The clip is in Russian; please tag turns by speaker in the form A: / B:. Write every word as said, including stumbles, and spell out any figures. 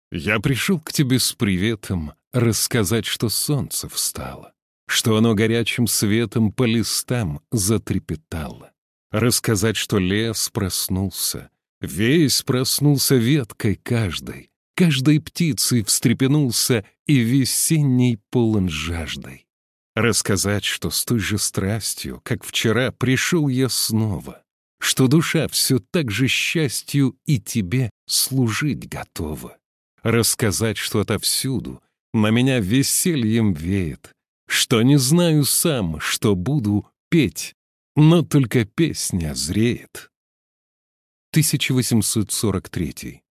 A: Я пришел к тебе с приветом рассказать, что солнце встало, что оно горячим светом по листам затрепетало. Рассказать, что лес проснулся, весь проснулся веткой каждой, каждой птицей встрепенулся и весенний полон жаждой. Рассказать, что с той же страстью, как вчера, пришел я снова, что душа все так же счастью и тебе служить готова. Рассказать, что отовсюду на меня весельем веет, что не знаю сам, что буду петь, но только песня зреет. тысяча восемьсот сорок третий.